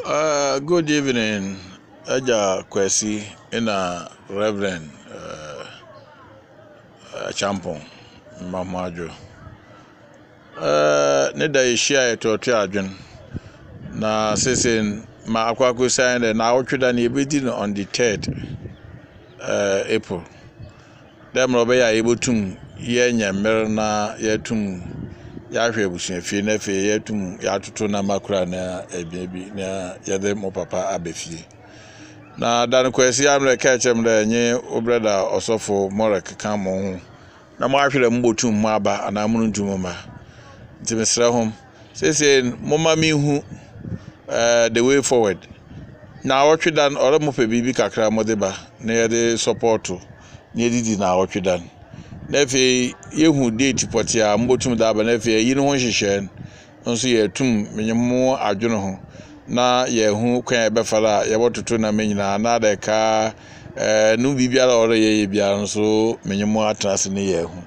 Good evening, Aja Kwesi in a Reverend Champon Mamajo. Neda ishia etote adwen na sesen ma akwaku sign na awotweda na ebedi on the 3rd April. Dem robe ya ebotum ye nyammer na yetum ya hwe busuafie na fe yetum ya toto na makura na ebiabi na yede mo papa abefie. Na dan Kwesi amre ka chem da nye obreda osofo Morek kan mo ho. Na mo ahwere mbotum mo aba anamunu ntumoma. Ntimesra hom sese moma mi hu the way forward. Na awotwedan ore mo pe bibi kakra mo deba na yede support na yedidi na awotwedan. Na fe yehu date potia mbotum da aba na fe yini ho hwehwe nso yetum menyemo adwene ho na yehu kwan ebefara yebototo na menyina na da ka nu bibiara ore ye biara nso menyemo atrase ne yehu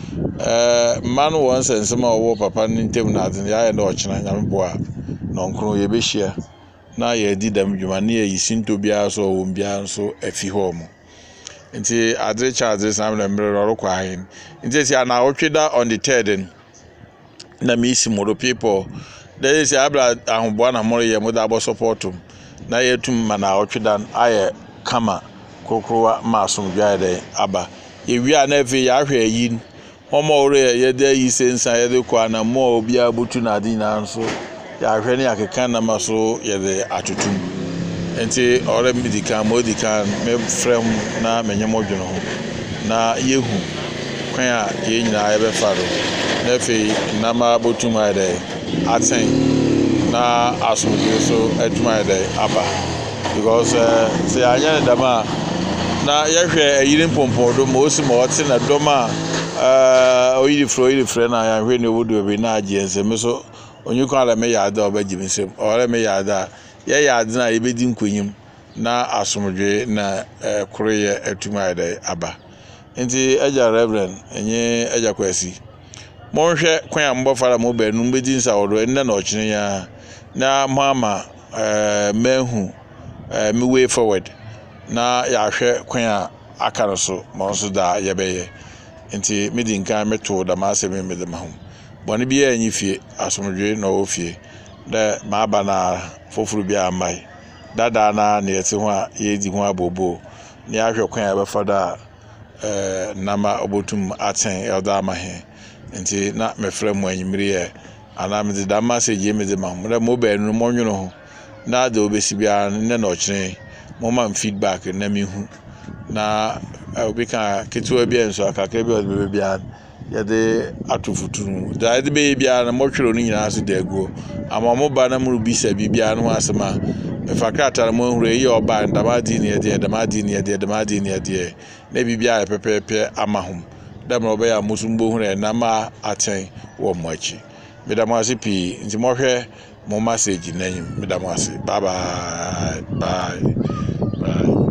man once ensema owo papa ntem na adin ya na ochina nyamboa no nkro ye behia na ye di dam dwuma na ye yisinto bia so owo bia nso afi ho mo nti adre charge sam na mre ro kwa hin nti sia na otweda on the 3rd na mi isi moro people there is abra ahomboa na moro ye moda abo supportum na yetum ma na otweda aye kama kokrowa masum gyaade aba ewia na efe ya hwe yin homo ore ye de yi sensa ye de kwa na mo obi abutu na adin na nso ya hwe ne akeka na maso ye de atutum enti ore medikan modikan me frem na menyemo dwene ho na yehu kwan a ye nyina ye be faro na efe na ma botum ade aten na asumdwe so atuma ade aba because say anya ne dama na yehwe ayirin pompodo mo osi mo ote na doma oyiri fro na ya hwe ne wodo be na agense me so onyuko ala me yada obagimsem ore me yada ye yada na ebedi nkonyim na asumdwe na koreye atuma ade aba nti Aja Reverend enye Aja Kwesi mo hwe kwan ambofara mo banu mbedi nsa wodo enne na ochine ya na mama mehu me way forward na ya hwe kwan akara so mo so da yebeye nti medi nkan meto da ma se me de mahum boni bia anyi fie asomdwe na ofie da ma aba na fofuru bia mai dada na yeti ho a yedi ho abobo ni ahwe kwan abefada na ma obotum aten elda mahe nti na mefra mu anyimiri e ana me da ma se je me de mahum da mo ba nu mo nwono ho na da obesi bia ne na ochire mo ma feedback na mi hu na obi ka ketuwa bia nso akaka bia obi bia ya de atufutunu da de be bia na mo twero ni nyina so da aguo ama mo ba na mo bisa bibia no asema me fakata mo hure ye oba ndamadi ne de ndamadi ne de ndamadi ne de na bibia ya pepepe amahum da mo be ya musumbo hure na ma aten wo mo achi me da mo asipi nti mo hwe mo message na nyim me da mo asi bye bye.